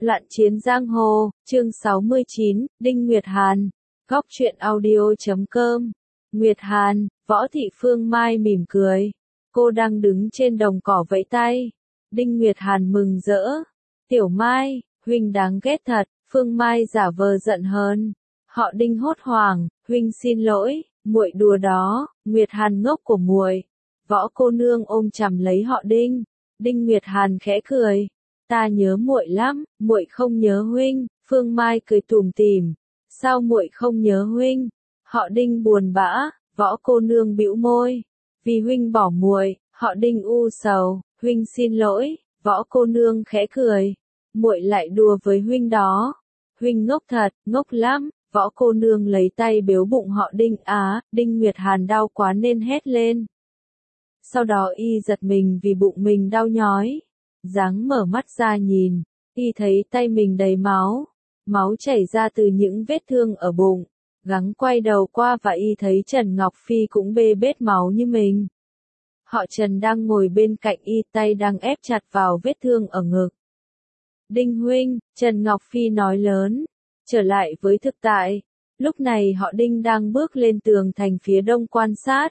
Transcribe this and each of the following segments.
Loạn chiến giang hồ, chương 69, Đinh Nguyệt Hàn. Góc truyện audio.com. Nguyệt Hàn, Võ Thị Phương Mai mỉm cười. Cô đang đứng trên đồng cỏ vẫy tay. Đinh Nguyệt Hàn mừng rỡ. Tiểu Mai, huynh đáng ghét thật. Phương Mai giả vờ giận hờn. Họ Đinh hốt hoảng, huynh xin lỗi, muội đùa đó. Nguyệt Hàn ngốc của muội. Võ cô nương ôm chầm lấy họ Đinh. Đinh Nguyệt Hàn khẽ cười. Ta nhớ muội lắm, muội không nhớ huynh. Phương Mai cười tủm tỉm. Sao muội không nhớ huynh? Họ Đinh buồn bã. Võ cô nương bĩu môi. Vì huynh bỏ muội. Họ Đinh u sầu. Huynh xin lỗi. Võ cô nương khẽ cười. Muội lại đùa với huynh đó. Huynh ngốc thật, ngốc lắm. Võ cô nương lấy tay bếu bụng họ Đinh. Đinh Nguyệt Hàn đau quá nên hét lên. Sau đó y giật mình vì bụng mình đau nhói. Dáng mở mắt ra nhìn, y thấy tay mình đầy máu. Máu chảy ra từ những vết thương ở bụng. Gắng quay đầu qua và y thấy Trần Ngọc Phi cũng bê bết máu như mình. Họ Trần đang ngồi bên cạnh y, tay đang ép chặt vào vết thương ở ngực. Đinh huynh, Trần Ngọc Phi nói lớn. Trở lại với thực tại. Lúc này họ Đinh đang bước lên tường thành phía đông quan sát.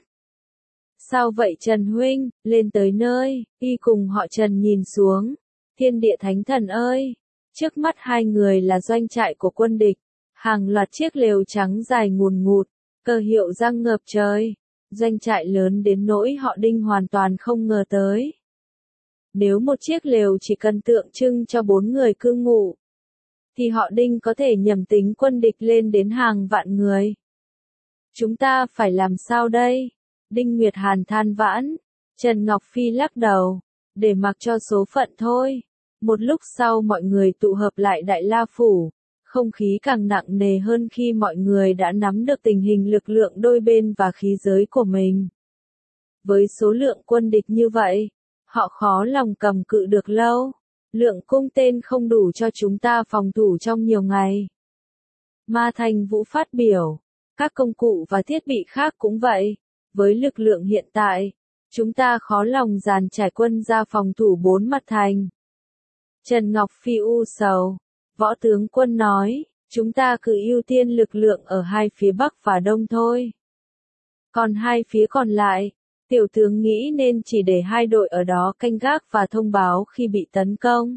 Sao vậy Trần huynh, lên tới nơi, y cùng họ Trần nhìn xuống. Thiên địa thánh thần ơi! Trước mắt hai người là doanh trại của quân địch. Hàng loạt chiếc lều trắng dài ngùn ngụt, cờ hiệu giăng ngập trời. Doanh trại lớn đến nỗi họ Đinh hoàn toàn không ngờ tới. Nếu một chiếc lều chỉ cần tượng trưng cho 4 người cư ngụ, thì họ Đinh có thể nhầm tính quân địch lên đến hàng vạn người. Chúng ta phải làm sao đây? Đinh Nguyệt Hàn than vãn. Trần Ngọc Phi lắc đầu. Để mặc cho số phận thôi. Một lúc sau mọi người tụ hợp lại Đại La Phủ. Không khí càng nặng nề hơn khi mọi người đã nắm được tình hình lực lượng đôi bên và khí giới của mình. Với số lượng quân địch như vậy, họ khó lòng cầm cự được lâu. Lượng cung tên không đủ cho chúng ta phòng thủ trong nhiều ngày. Ma Thành Vũ phát biểu. Các công cụ và thiết bị khác cũng vậy. Với lực lượng hiện tại, chúng ta khó lòng dàn trải quân ra phòng thủ 4 mặt thành. Trần Ngọc Phi u sầu. Võ tướng quân nói, chúng ta cứ ưu tiên lực lượng ở hai phía Bắc và Đông thôi. Còn hai phía còn lại, tiểu tướng nghĩ nên chỉ để 2 đội ở đó canh gác và thông báo khi bị tấn công.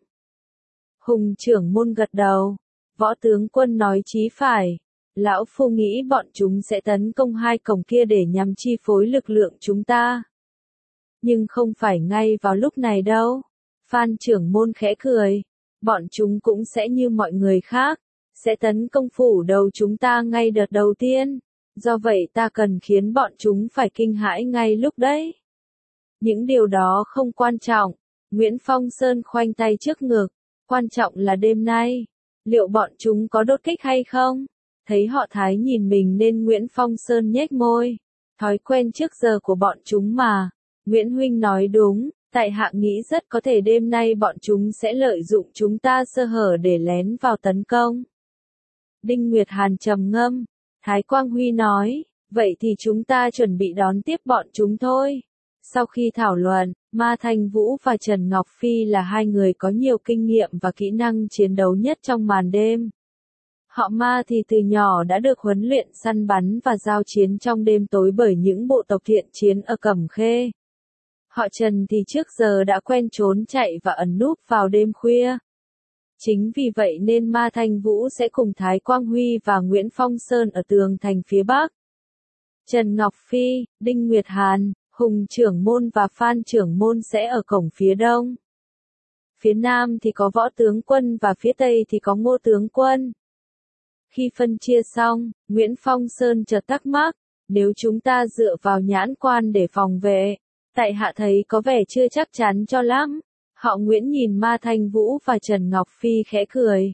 Hùng trưởng môn gật đầu. Võ tướng quân nói chí phải. Lão Phu nghĩ bọn chúng sẽ tấn công 2 cổng kia để nhằm chi phối lực lượng chúng ta. Nhưng không phải ngay vào lúc này đâu. Phan trưởng môn khẽ cười. Bọn chúng cũng sẽ như mọi người khác. Sẽ tấn công phủ đầu chúng ta ngay đợt đầu tiên. Do vậy ta cần khiến bọn chúng phải kinh hãi ngay lúc đấy. Những điều đó không quan trọng. Nguyễn Phong Sơn khoanh tay trước ngực. Quan trọng là đêm nay. Liệu bọn chúng có đột kích hay không? Thấy họ Thái nhìn mình nên Nguyễn Phong Sơn nhếch môi. Thói quen trước giờ của bọn chúng mà. Nguyễn huynh nói đúng, tại hạ nghĩ rất có thể đêm nay bọn chúng sẽ lợi dụng chúng ta sơ hở để lén vào tấn công. Đinh Nguyệt Hàn trầm ngâm. Thái Quang Huy nói, vậy thì chúng ta chuẩn bị đón tiếp bọn chúng thôi. Sau khi thảo luận, Ma Thành Vũ và Trần Ngọc Phi là 2 người có nhiều kinh nghiệm và kỹ năng chiến đấu nhất trong màn đêm. Họ Ma thì từ nhỏ đã được huấn luyện săn bắn và giao chiến trong đêm tối bởi những bộ tộc thiện chiến ở Cẩm Khê. Họ Trần thì trước giờ đã quen trốn chạy và ẩn núp vào đêm khuya. Chính vì vậy nên Ma Thành Vũ sẽ cùng Thái Quang Huy và Nguyễn Phong Sơn ở tường thành phía Bắc. Trần Ngọc Phi, Đinh Nguyệt Hàn, Hùng trưởng môn và Phan trưởng môn sẽ ở cổng phía Đông. Phía Nam thì có Võ tướng quân và phía Tây thì có Ngô tướng quân. Khi phân chia xong, Nguyễn Phong Sơn chợt thắc mắc, nếu chúng ta dựa vào nhãn quan để phòng vệ, tại hạ thấy có vẻ chưa chắc chắn cho lắm. Họ Nguyễn nhìn Ma Thành Vũ và Trần Ngọc Phi khẽ cười.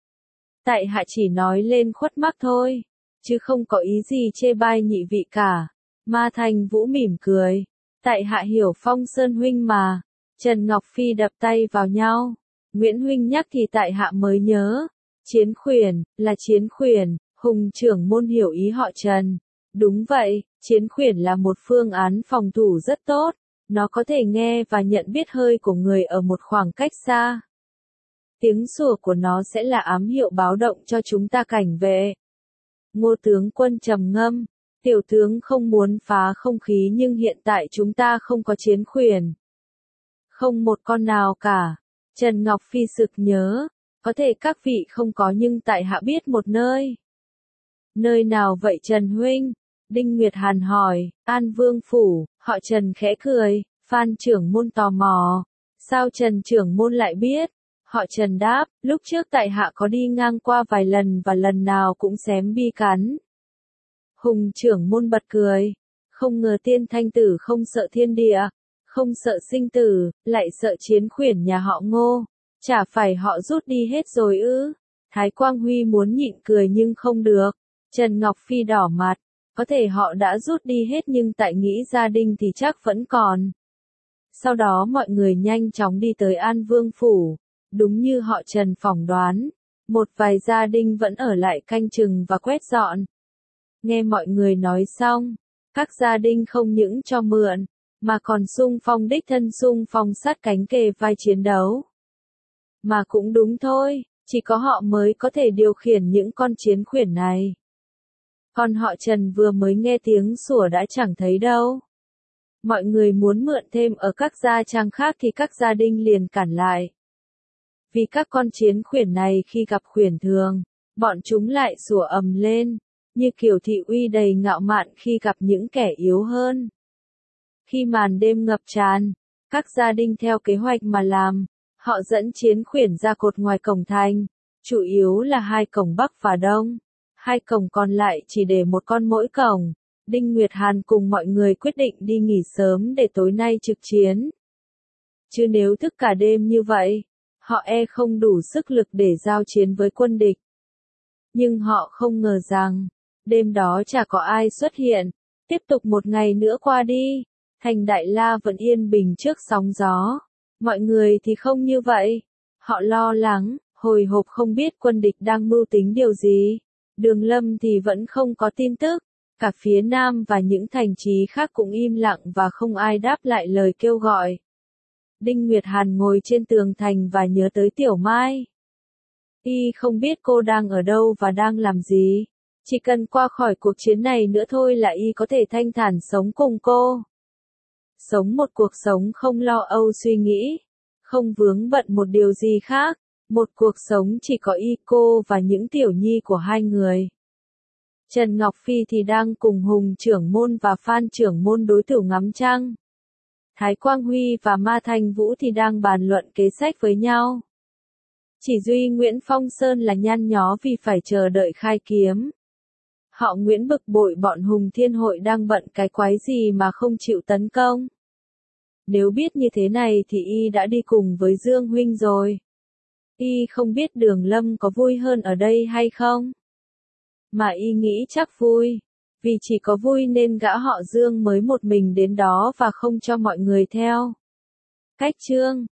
Tại hạ chỉ nói lên khuất mắt thôi, chứ không có ý gì chê bai nhị vị cả. Ma Thành Vũ mỉm cười. Tại hạ hiểu Phong Sơn huynh mà. Trần Ngọc Phi đập tay vào nhau. Nguyễn huynh nhắc thì tại hạ mới nhớ. Chiến khuyển, là chiến khuyển. Hùng trưởng môn hiểu ý họ Trần. Đúng vậy, chiến khuyển là một phương án phòng thủ rất tốt. Nó có thể nghe và nhận biết hơi của người ở một khoảng cách xa. Tiếng sủa của nó sẽ là ám hiệu báo động cho chúng ta cảnh vệ. Ngô tướng quân trầm ngâm, tiểu tướng không muốn phá không khí nhưng hiện tại chúng ta không có chiến khuyển. Không một con nào cả. Trần Ngọc Phi sực nhớ, có thể các vị không có nhưng tại hạ biết một nơi. Nơi nào vậy Trần huynh? Đinh Nguyệt Hàn hỏi. An Vương phủ. Họ Trần khẽ cười. Phan trưởng môn tò mò. Sao Trần trưởng môn lại biết? Họ Trần đáp, lúc trước tại hạ có đi ngang qua vài lần và lần nào cũng xém bi cắn. Hùng trưởng môn bật cười. Không ngờ tiên thanh tử không sợ thiên địa, không sợ sinh tử, lại sợ chiến khuyển nhà họ Ngô. Chả phải họ rút đi hết rồi ư? Thái Quang Huy muốn nhịn cười nhưng không được. Trần Ngọc Phi đỏ mặt. Có thể họ đã rút đi hết nhưng tại nghĩ gia đình thì chắc vẫn còn. Sau đó mọi người nhanh chóng đi tới An Vương phủ. Đúng như họ Trần phỏng đoán. Một vài gia đình vẫn ở lại canh chừng và quét dọn. Nghe mọi người nói xong, các gia đình không những cho mượn, mà còn xung phong đích thân xung phong sát cánh kề vai chiến đấu. Mà cũng đúng thôi, chỉ có họ mới có thể điều khiển những con chiến khuyển này. Còn họ Trần vừa mới nghe tiếng sủa đã chẳng thấy đâu. Mọi người muốn mượn thêm ở các gia trang khác thì các gia đình liền cản lại. Vì các con chiến khuyển này khi gặp khuyển thường, bọn chúng lại sủa ầm lên, như kiểu thị uy đầy ngạo mạn khi gặp những kẻ yếu hơn. Khi màn đêm ngập tràn, các gia đình theo kế hoạch mà làm, họ dẫn chiến khuyển ra cột ngoài cổng thành, chủ yếu là hai cổng Bắc và Đông. Hai cổng còn lại chỉ để một con mỗi cổng. Đinh Nguyệt Hàn cùng mọi người quyết định đi nghỉ sớm để tối nay trực chiến. Chứ nếu thức cả đêm như vậy, họ không đủ sức lực để giao chiến với quân địch. Nhưng họ không ngờ rằng, đêm đó chả có ai xuất hiện. Tiếp tục một ngày nữa qua đi, thành Đại La vẫn yên bình trước sóng gió. Mọi người thì không như vậy. Họ lo lắng, hồi hộp không biết quân địch đang mưu tính điều gì. Đường Lâm thì vẫn không có tin tức. Cả phía Nam và những thành trì khác cũng im lặng và không ai đáp lại lời kêu gọi. Đinh Nguyệt Hàn ngồi trên tường thành và nhớ tới Tiểu Mai. Y không biết cô đang ở đâu và đang làm gì. Chỉ cần qua khỏi cuộc chiến này nữa thôi là Y có thể thanh thản sống cùng cô. Sống một cuộc sống không lo âu suy nghĩ, không vướng bận một điều gì khác. Một cuộc sống chỉ có Y cô và những tiểu nhi của hai người. Trần Ngọc Phi thì đang cùng Hùng trưởng môn và Phan trưởng môn đối thủ ngắm trăng. Thái Quang Huy và Ma Thanh Vũ thì đang bàn luận kế sách với nhau. Chỉ duy Nguyễn Phong Sơn là nhăn nhó vì phải chờ đợi khai kiếm. Họ Nguyễn bực bội bọn Hùng Thiên Hội đang bận cái quái gì mà không chịu tấn công. Nếu biết như thế này thì Y đã đi cùng với Dương huynh rồi. Y không biết Đường Lâm có vui hơn ở đây hay không? Mà Y nghĩ chắc vui. Vì chỉ có vui nên gã họ Dương mới một mình đến đó và không cho mọi người theo. Cách chương